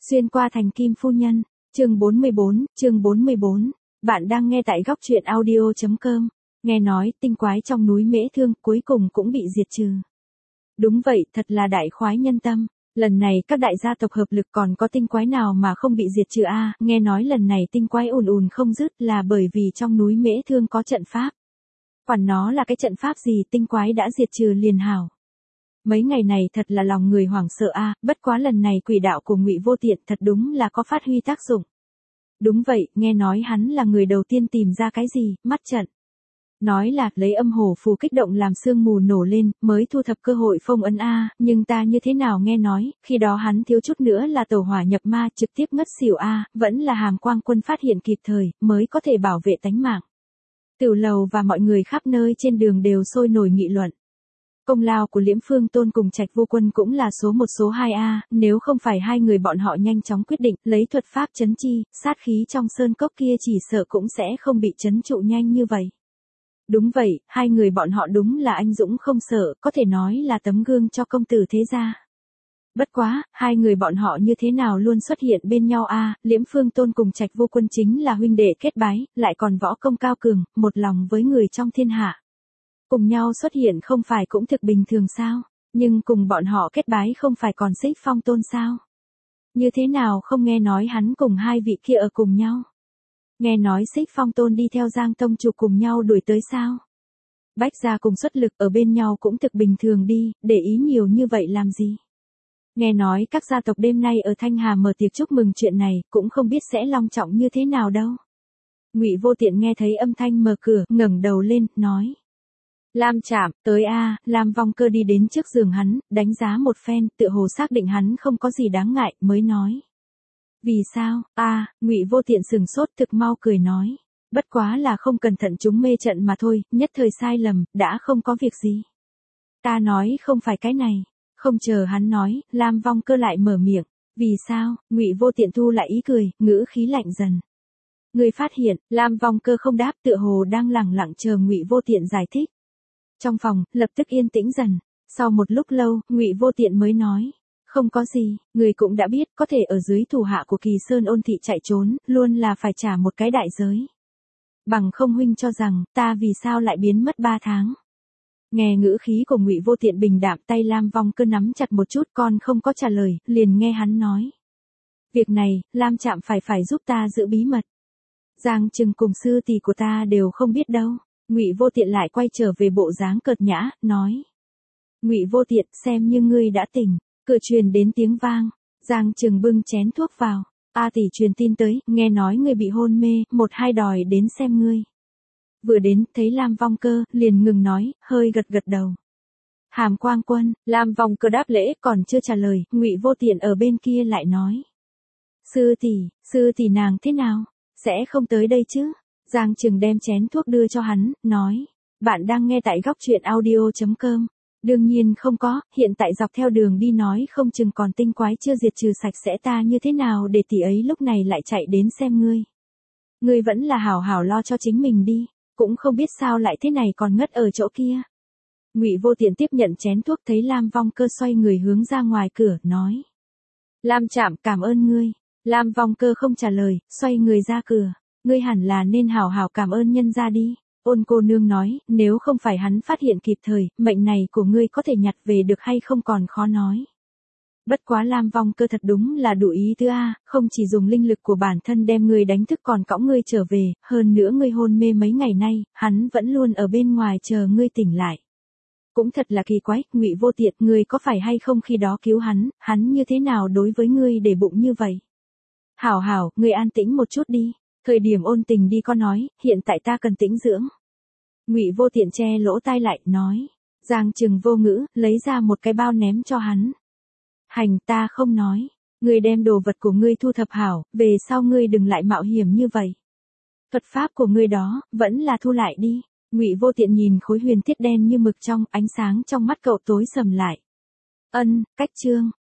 Xuyên qua thành Kim Phu Nhân, chương 44, bạn đang nghe tại góc truyện audio.com, nghe nói tinh quái trong núi Mễ Thương cuối cùng cũng bị diệt trừ. Đúng vậy, thật là đại khoái nhân tâm, lần này các đại gia tộc hợp lực còn có tinh quái nào mà không bị diệt trừ a? Nghe nói lần này tinh quái ùn ùn không dứt là bởi vì trong núi Mễ Thương có trận pháp. Quản nó là cái trận pháp gì, tinh quái đã diệt trừ liền hảo. Mấy ngày này thật là lòng người hoảng sợ a, bất quá lần này quỷ đạo của Ngụy Vô Tiện thật đúng là có phát huy tác dụng. Đúng vậy, nghe nói hắn là người đầu tiên tìm ra cái gì, mắt trận. Nói là lấy âm hổ phù kích động làm sương mù nổ lên, mới thu thập cơ hội phong ấn a, nhưng ta như thế nào nghe nói, khi đó hắn thiếu chút nữa là tẩu hỏa nhập ma trực tiếp ngất xỉu a, vẫn là Hàm Quang Quân phát hiện kịp thời, mới có thể bảo vệ tánh mạng. Tiểu Lầu và mọi người khắp nơi trên đường đều sôi nổi nghị luận. Công lao của Liễm Phương Tôn cùng Trạch Vô Quân cũng là số 1 số 2A, nếu không phải hai người bọn họ nhanh chóng quyết định lấy thuật pháp trấn chi, sát khí trong sơn cốc kia chỉ sợ cũng sẽ không bị trấn trụ nhanh như vậy. Đúng vậy, hai người bọn họ đúng là anh dũng không sợ, có thể nói là tấm gương cho công tử thế gia. Bất quá, hai người bọn họ như thế nào luôn xuất hiện bên nhau a? Liễm Phương Tôn cùng Trạch Vô Quân chính là huynh đệ kết bái, lại còn võ công cao cường, một lòng với người trong thiên hạ. Cùng nhau xuất hiện không phải cũng thực bình thường sao, nhưng cùng bọn họ kết bái không phải còn Xích Phong Tôn sao? Như thế nào không nghe nói hắn cùng hai vị kia ở cùng nhau? Nghe nói Xích Phong Tôn đi theo Giang Tông Chủ cùng nhau đuổi tới sao? Bách gia cùng xuất lực ở bên nhau cũng thực bình thường đi, để ý nhiều như vậy làm gì? Nghe nói các gia tộc đêm nay ở Thanh Hà mở tiệc chúc mừng chuyện này, cũng không biết sẽ long trọng như thế nào đâu. Ngụy Vô Tiện nghe thấy âm thanh mở cửa, ngẩng đầu lên, nói. Lam Trạm, tới a. Lam Vong Cơ đi đến trước giường hắn, đánh giá một phen, tựa hồ xác định hắn không có gì đáng ngại, mới nói. Vì sao, Ngụy Vô Tiện sừng sốt thực mau cười nói. Bất quá là không cẩn thận chúng mê trận mà thôi, nhất thời sai lầm, đã không có việc gì. Ta nói không phải cái này. Không chờ hắn nói, Lam Vong Cơ lại mở miệng. Vì sao, Ngụy Vô Tiện thu lại ý cười, ngữ khí lạnh dần. Người phát hiện, Lam Vong Cơ không đáp, tựa hồ đang lẳng lặng chờ Ngụy Vô Tiện giải thích. Trong phòng, lập tức yên tĩnh dần. Sau một lúc lâu, Ngụy Vô Tiện mới nói. Không có gì, người cũng đã biết, có thể ở dưới thủ hạ của Kỳ Sơn Ôn Thị chạy trốn, luôn là phải trả một cái đại giới. Bằng không huynh cho rằng, ta vì sao lại biến mất 3 tháng. Nghe ngữ khí của Ngụy Vô Tiện bình đạm, tay Lam Vong Cơ nắm chặt một chút, con không có trả lời, liền nghe hắn nói. Việc này, Lam Trạm phải giúp ta giữ bí mật. Giang Trừng cùng sư tỷ của ta đều không biết đâu. Ngụy Vô Tiện lại quay trở về bộ dáng cợt nhã, nói. Ngụy Vô Tiện, xem như ngươi đã tỉnh. Cửa truyền đến tiếng vang. Giang Trừng bưng chén thuốc vào. A tỷ truyền tin tới, nghe nói ngươi bị hôn mê, một hai đòi đến xem ngươi. Vừa đến, thấy Lam Vong Cơ, liền ngừng nói, hơi gật gật đầu. Hàm Quang Quân, Lam Vong Cơ đáp lễ, còn chưa trả lời, Ngụy Vô Tiện ở bên kia lại nói. Sư tỷ nàng thế nào? Sẽ không tới đây chứ? Giang Trừng đem chén thuốc đưa cho hắn, nói. Bạn đang nghe tại góc truyện audio.com. Đương nhiên không có, hiện tại dọc theo đường đi nói không chừng còn tinh quái chưa diệt trừ sạch sẽ, ta như thế nào để tỷ ấy lúc này lại chạy đến xem ngươi. Ngươi vẫn là hảo hảo lo cho chính mình đi, cũng không biết sao lại thế này còn ngất ở chỗ kia. Ngụy Vô Tiện tiếp nhận chén thuốc, thấy Lam Vong Cơ xoay người hướng ra ngoài cửa, nói. Lam Trạm, cảm ơn ngươi. Lam Vong Cơ không trả lời, xoay người ra cửa. Ngươi hẳn là nên hảo hảo cảm ơn nhân gia đi. Ôn cô nương nói, nếu không phải hắn phát hiện kịp thời, mệnh này của ngươi có thể nhặt về được hay không còn khó nói. Bất quá Lam Vong Cơ thật đúng là đủ ý tứ a, không chỉ dùng linh lực của bản thân đem ngươi đánh thức còn cõng ngươi trở về, hơn nữa ngươi hôn mê mấy ngày nay, hắn vẫn luôn ở bên ngoài chờ ngươi tỉnh lại. Cũng thật là kỳ quái, Ngụy Vô Tiện, ngươi có phải hay không khi đó cứu hắn như thế nào đối với ngươi để bụng như vậy? Hảo, ngươi an tĩnh một chút đi. Thời điểm ôn tình đi có nói, hiện tại ta cần tĩnh dưỡng. Ngụy Vô Tiện che lỗ tai lại, nói. Giang Trừng vô ngữ, lấy ra một cái bao ném cho hắn. Hành, ta không nói. Ngươi đem đồ vật của ngươi thu thập hảo, về sau ngươi đừng lại mạo hiểm như vậy. Thuật pháp của ngươi đó, vẫn là thu lại đi. Ngụy Vô Tiện nhìn khối huyền thiết đen như mực trong, ánh sáng trong mắt cậu tối sầm lại. Cách chương.